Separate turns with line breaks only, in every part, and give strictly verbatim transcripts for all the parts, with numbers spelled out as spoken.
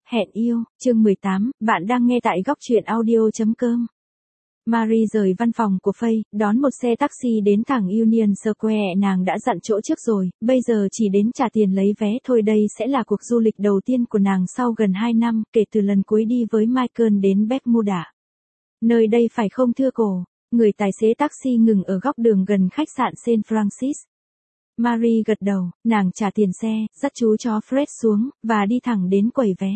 Hẹn yêu, chương mười tám, bạn đang nghe tại góc truyện audio chấm com. Marie rời văn phòng của Faye, đón một xe taxi đến thẳng Union Square. Nàng đã dặn chỗ trước rồi, bây giờ chỉ đến trả tiền lấy vé thôi. Đây sẽ là cuộc du lịch đầu tiên của nàng sau gần hai năm, kể từ lần cuối đi với Michael đến Bermuda. Nơi đây phải không thưa cô? Người tài xế taxi ngừng ở góc đường gần khách sạn Saint Francis. Marie gật đầu, nàng trả tiền xe, dắt chú chó Fred xuống, và đi thẳng đến quầy vé.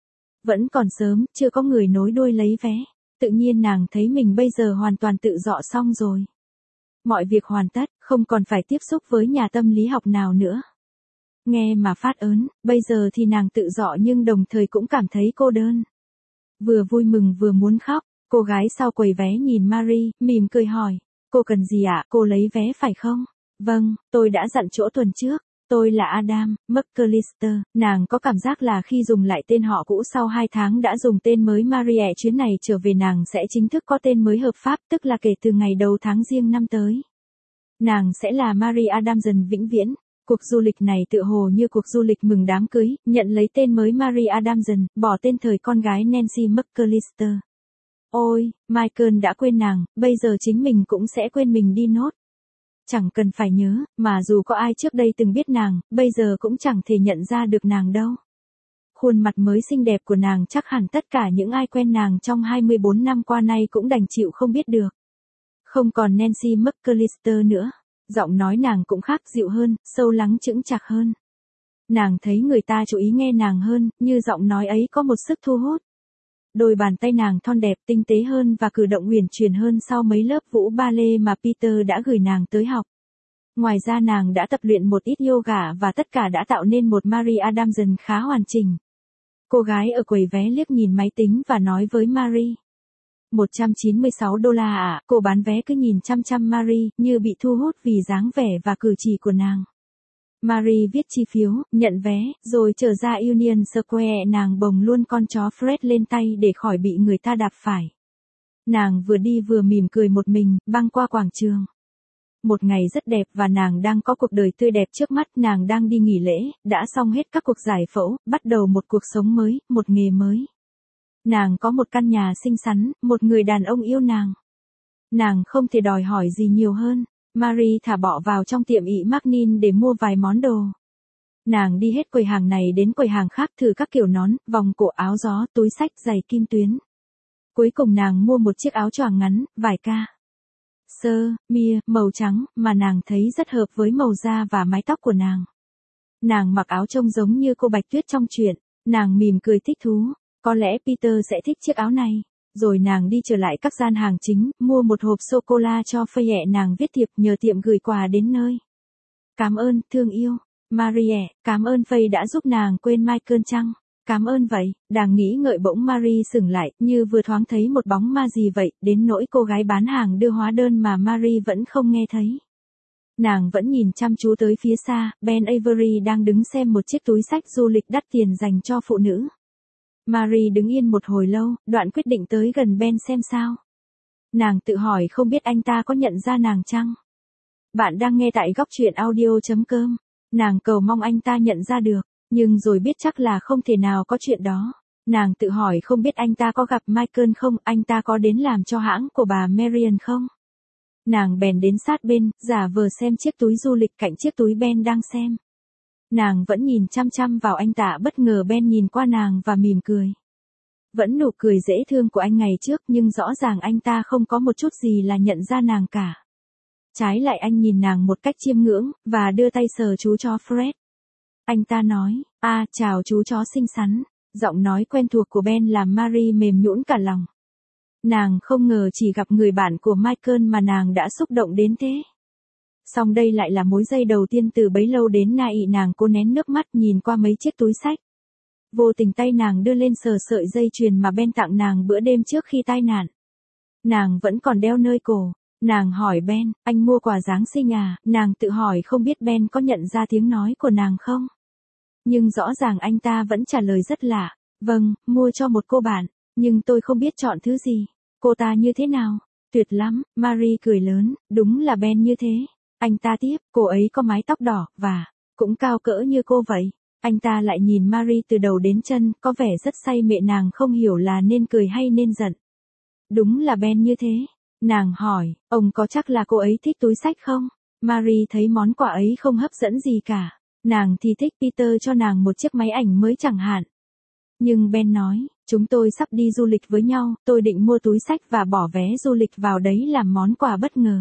Vẫn còn sớm, chưa có người nối đuôi lấy vé. Tự nhiên nàng thấy mình bây giờ hoàn toàn tự dọ xong rồi. Mọi việc hoàn tất, không còn phải tiếp xúc với nhà tâm lý học nào nữa. Nghe mà phát ớn, bây giờ thì nàng tự dọ nhưng đồng thời cũng cảm thấy cô đơn. Vừa vui mừng vừa muốn khóc, cô gái sau quầy vé nhìn Marie, mỉm cười hỏi, cô cần gì ạ? Cô lấy vé phải không? Vâng, tôi đã dặn chỗ tuần trước. Tôi là Adam McAllister. Nàng có cảm giác là khi dùng lại tên họ cũ sau hai tháng đã dùng tên mới Marie, chuyến này trở về nàng sẽ chính thức có tên mới hợp pháp, tức là kể từ ngày đầu tháng Giêng năm tới. Nàng sẽ là Marie Adamson vĩnh viễn. Cuộc du lịch này tựa hồ như cuộc du lịch mừng đám cưới, nhận lấy tên mới Marie Adamson, bỏ tên thời con gái Nancy McAllister. Ôi, Michael đã quên nàng, bây giờ chính mình cũng sẽ quên mình đi nốt. Chẳng cần phải nhớ, mà dù có ai trước đây từng biết nàng, bây giờ cũng chẳng thể nhận ra được nàng đâu. Khuôn mặt mới xinh đẹp của nàng chắc hẳn tất cả những ai quen nàng trong hai mươi bốn năm qua nay cũng đành chịu không biết được. Không còn Nancy McAllister nữa, giọng nói nàng cũng khác, dịu hơn, sâu lắng chững chạc hơn. Nàng thấy người ta chú ý nghe nàng hơn, như giọng nói ấy có một sức thu hút. Đôi bàn tay nàng thon đẹp, tinh tế hơn và cử động huyền chuyển hơn sau mấy lớp vũ ballet mà Peter đã gửi nàng tới học. Ngoài ra nàng đã tập luyện một ít yoga và tất cả đã tạo nên một Marie Adamson khá hoàn chỉnh. Cô gái ở quầy vé liếc nhìn máy tính và nói với Marie. một trăm chín mươi sáu đô la ạ, cô bán vé cứ nhìn chăm chăm Marie, như bị thu hút vì dáng vẻ và cử chỉ của nàng. Marie viết chi phiếu, nhận vé, rồi trở ra Union Square. Nàng bồng luôn con chó Fred lên tay để khỏi bị người ta đạp phải. Nàng vừa đi vừa mỉm cười một mình, băng qua quảng trường. Một ngày rất đẹp và nàng đang có cuộc đời tươi đẹp trước mắt. Nàng đang đi nghỉ lễ, đã xong hết các cuộc giải phẫu, bắt đầu một cuộc sống mới, một nghề mới. Nàng có một căn nhà xinh xắn, một người đàn ông yêu nàng. Nàng không thể đòi hỏi gì nhiều hơn. Marie thả bọ vào trong tiệm ị Magnin để mua vài món đồ. Nàng đi hết quầy hàng này đến quầy hàng khác thử các kiểu nón, vòng cổ, áo gió, túi xách, giày kim tuyến. Cuối cùng nàng mua một chiếc áo choàng ngắn, vải ca. Sơ, mia, màu trắng, mà nàng thấy rất hợp với màu da và mái tóc của nàng. Nàng mặc áo trông giống như cô Bạch Tuyết trong truyện. Nàng mỉm cười thích thú. Có lẽ Peter sẽ thích chiếc áo này. Rồi nàng đi trở lại các gian hàng chính, mua một hộp sô-cô-la cho Faye. Nàng viết thiệp nhờ tiệm gửi quà đến nơi. Cảm ơn, thương yêu. Marie, cảm ơn Faye đã giúp nàng quên Michael chăng? Cảm ơn vậy. Đang nghĩ ngợi bỗng Marie sững lại, như vừa thoáng thấy một bóng ma gì vậy, đến nỗi cô gái bán hàng đưa hóa đơn mà Marie vẫn không nghe thấy. Nàng vẫn nhìn chăm chú tới phía xa, Ben Avery đang đứng xem một chiếc túi xách du lịch đắt tiền dành cho phụ nữ. Marie đứng yên một hồi lâu, đoạn quyết định tới gần Ben xem sao. Nàng tự hỏi không biết anh ta có nhận ra nàng chăng? Bạn đang nghe tại góc truyện audio chấm com. Nàng cầu mong anh ta nhận ra được, nhưng rồi biết chắc là không thể nào có chuyện đó. Nàng tự hỏi không biết anh ta có gặp Michael không, anh ta có đến làm cho hãng của bà Marian không? Nàng bèn đến sát bên, giả vờ xem chiếc túi du lịch cạnh chiếc túi Ben đang xem. Nàng vẫn nhìn chăm chăm vào anh ta, bất ngờ Ben nhìn qua nàng và mỉm cười. Vẫn nụ cười dễ thương của anh ngày trước, nhưng rõ ràng anh ta không có một chút gì là nhận ra nàng cả. Trái lại anh nhìn nàng một cách chiêm ngưỡng, và đưa tay sờ chú chó Fred. Anh ta nói, à, chào chú chó xinh xắn. Giọng nói quen thuộc của Ben làm Marie mềm nhũn cả lòng. Nàng không ngờ chỉ gặp người bạn của Michael mà nàng đã xúc động đến thế. Song đây lại là mối dây đầu tiên từ bấy lâu đến nay. Nàng cố nén nước mắt nhìn qua mấy chiếc túi xách. Vô tình tay nàng đưa lên sờ sợi dây chuyền mà Ben tặng nàng bữa đêm trước khi tai nạn. Nàng vẫn còn đeo nơi cổ. Nàng hỏi Ben, anh mua quà Giáng sinh à? Nàng tự hỏi không biết Ben có nhận ra tiếng nói của nàng không? Nhưng rõ ràng anh ta vẫn trả lời rất lạ. Vâng, mua cho một cô bạn. Nhưng tôi không biết chọn thứ gì. Cô ta như thế nào? Tuyệt lắm. Marie cười lớn, đúng là Ben như thế. Anh ta tiếp, cô ấy có mái tóc đỏ, và cũng cao cỡ như cô vậy. Anh ta lại nhìn Marie từ đầu đến chân, có vẻ rất say mệ, nàng không hiểu là nên cười hay nên giận. Đúng là Ben như thế. Nàng hỏi, ông có chắc là cô ấy thích túi xách không? Marie thấy món quà ấy không hấp dẫn gì cả. Nàng thì thích Peter cho nàng một chiếc máy ảnh mới chẳng hạn. Nhưng Ben nói, chúng tôi sắp đi du lịch với nhau, tôi định mua túi xách và bỏ vé du lịch vào đấy làm món quà bất ngờ.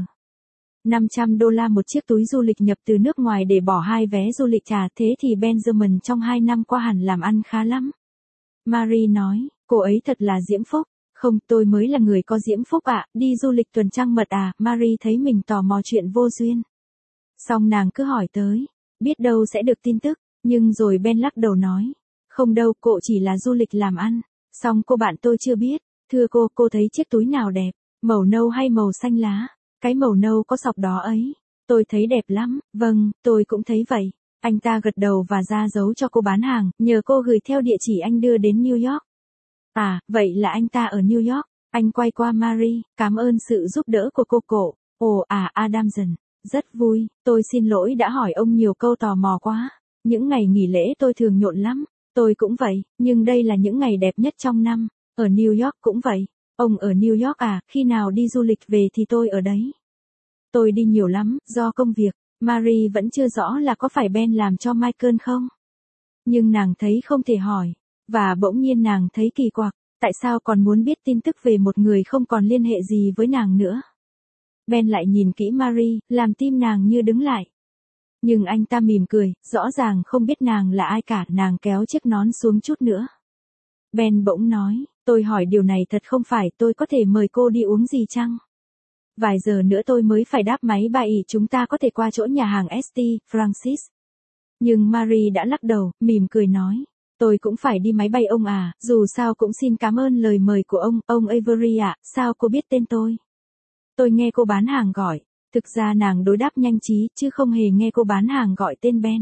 năm trăm đô la một chiếc túi du lịch nhập từ nước ngoài để bỏ hai vé du lịch trả, thế thì Benjamin trong hai năm qua hẳn làm ăn khá lắm. Marie nói, cô ấy thật là diễm phúc. Không, tôi mới là người có diễm phúc ạ, đi du lịch tuần trăng mật à, Marie thấy mình tò mò chuyện vô duyên. Xong nàng cứ hỏi tới, biết đâu sẽ được tin tức, nhưng rồi Ben lắc đầu nói, không đâu, cô chỉ là du lịch làm ăn. Xong cô bạn tôi chưa biết, thưa cô, cô thấy chiếc túi nào đẹp, màu nâu hay màu xanh lá? Cái màu nâu có sọc đó ấy, tôi thấy đẹp lắm. Vâng, tôi cũng thấy vậy. Anh ta gật đầu và ra dấu cho cô bán hàng, nhờ cô gửi theo địa chỉ anh đưa đến New York. À, vậy là anh ta ở New York. Anh quay qua Marie, cảm ơn sự giúp đỡ của cô cổ. Ồ à, Adamson, rất vui, tôi xin lỗi đã hỏi ông nhiều câu tò mò quá. Những ngày nghỉ lễ tôi thường nhộn lắm, tôi cũng vậy, nhưng đây là những ngày đẹp nhất trong năm. Ở New York cũng vậy. Ông ở New York à, khi nào đi du lịch về thì tôi ở đấy. Tôi đi nhiều lắm, do công việc. Marie vẫn chưa rõ là có phải Ben làm cho Michael không? Nhưng nàng thấy không thể hỏi. Và bỗng nhiên nàng thấy kỳ quặc, tại sao còn muốn biết tin tức về một người không còn liên hệ gì với nàng nữa. Ben lại nhìn kỹ Marie, làm tim nàng như đứng lại. Nhưng anh ta mỉm cười, rõ ràng không biết nàng là ai cả, nàng kéo chiếc nón xuống chút nữa. Ben bỗng nói, tôi hỏi điều này thật không phải, tôi có thể mời cô đi uống gì chăng? Vài giờ nữa tôi mới phải đáp máy bay, chúng ta có thể qua chỗ nhà hàng ét tê, Francis. Nhưng Marie đã lắc đầu, mỉm cười nói. Tôi cũng phải đi máy bay ông à, dù sao cũng xin cảm ơn lời mời của ông, ông Avery ạ, sao cô biết tên tôi? Tôi nghe cô bán hàng gọi, thực ra nàng đối đáp nhanh trí, chứ không hề nghe cô bán hàng gọi tên Ben.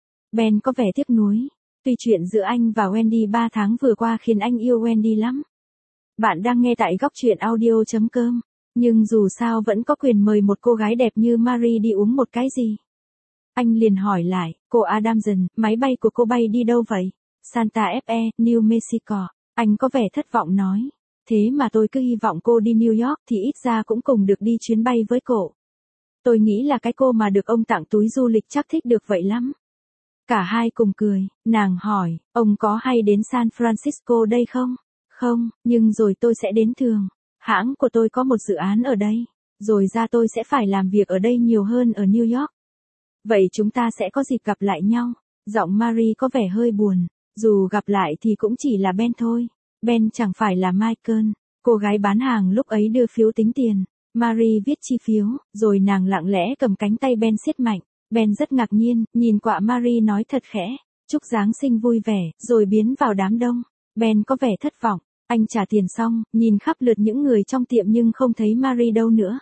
Ben có vẻ tiếc nuối, tuy chuyện giữa anh và Wendy ba tháng vừa qua khiến anh yêu Wendy lắm. Bạn đang nghe tại góc truyện audio chấm com, nhưng dù sao vẫn có quyền mời một cô gái đẹp như Marie đi uống một cái gì. Anh liền hỏi lại, cô Adamson, máy bay của cô bay đi đâu vậy? Santa Fe, New Mexico. Anh có vẻ thất vọng nói. Thế mà tôi cứ hy vọng cô đi New York thì ít ra cũng cùng được đi chuyến bay với cô. Tôi nghĩ là cái cô mà được ông tặng túi du lịch chắc thích được vậy lắm. Cả hai cùng cười, nàng hỏi, ông có hay đến San Francisco đây không? Không, nhưng rồi tôi sẽ đến thường. Hãng của tôi có một dự án ở đây. Rồi ra tôi sẽ phải làm việc ở đây nhiều hơn ở New York. Vậy chúng ta sẽ có dịp gặp lại nhau. Giọng Marie có vẻ hơi buồn. Dù gặp lại thì cũng chỉ là Ben thôi. Ben chẳng phải là Michael. Cô gái bán hàng lúc ấy đưa phiếu tính tiền. Marie viết chi phiếu, rồi nàng lặng lẽ cầm cánh tay Ben siết mạnh. Ben rất ngạc nhiên, nhìn qua Marie nói thật khẽ. Chúc Giáng sinh vui vẻ, rồi biến vào đám đông. Ben có vẻ thất vọng. Anh trả tiền xong, nhìn khắp lượt những người trong tiệm nhưng không thấy Marie đâu nữa.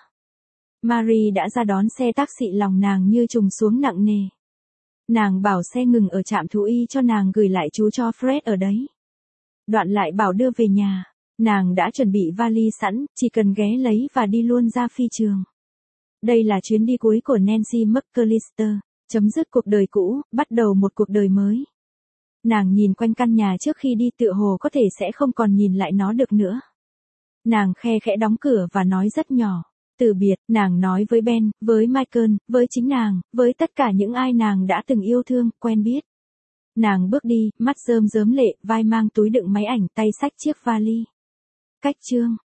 Marie đã ra đón xe taxi, lòng nàng như trùng xuống nặng nề. Nàng bảo xe ngừng ở trạm thú y cho nàng gửi lại chú cho Fred ở đấy. Đoạn lại bảo đưa về nhà. Nàng đã chuẩn bị vali sẵn, chỉ cần ghé lấy và đi luôn ra phi trường. Đây là chuyến đi cuối của Nancy McAllister, chấm dứt cuộc đời cũ, bắt đầu một cuộc đời mới. Nàng nhìn quanh căn nhà trước khi đi, tựa hồ có thể sẽ không còn nhìn lại nó được nữa. Nàng khe khẽ đóng cửa và nói rất nhỏ. Từ biệt, nàng nói với Ben, với Michael, với chính nàng, với tất cả những ai nàng đã từng yêu thương, quen biết. Nàng bước đi, mắt rơm rớm lệ, vai mang túi đựng máy ảnh, tay xách chiếc vali. Cách chương